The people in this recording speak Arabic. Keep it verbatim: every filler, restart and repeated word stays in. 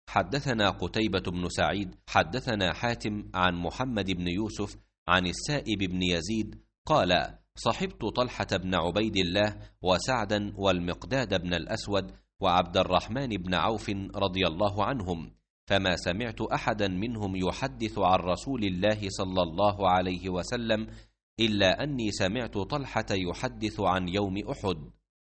حدثنا قتيبة بن سعيد حدثنا حاتم عن محمد بن يوسف عن السائب بن يزيد قال: صحبت طلحة بن عبيد الله وسعدا والمقداد بن الأسود وعبد الرحمن بن عوف رضي الله عنهم، فما سمعت أحدا منهم يحدث عن رسول الله صلى الله عليه وسلم إلا أني سمعت طلحة يحدث عن يوم أحد.